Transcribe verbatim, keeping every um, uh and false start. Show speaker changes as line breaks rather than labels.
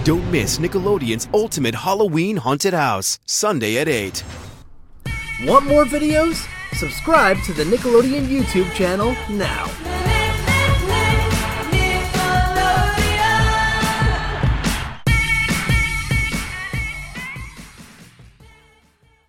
Don't miss Nickelodeon's Ultimate Halloween Haunted House, Sunday at eight.
Want more videos? Subscribe to the Nickelodeon YouTube channel now.